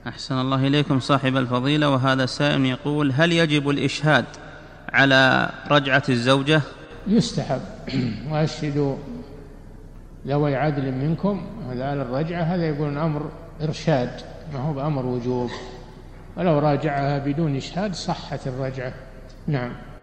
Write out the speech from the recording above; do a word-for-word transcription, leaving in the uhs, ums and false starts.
أحسن الله إليكم صاحب الفضيلة. وهذا سائل يقول: هل يجب الإشهاد على رجعة الزوجة؟ يستحب، وأشهدوا ذوي عدل منكم، هذا على الرجعة، هذا يقول أمر إرشاد ما هو بأمر وجوب، ولو راجعها بدون إشهاد صحت الرجعة. نعم.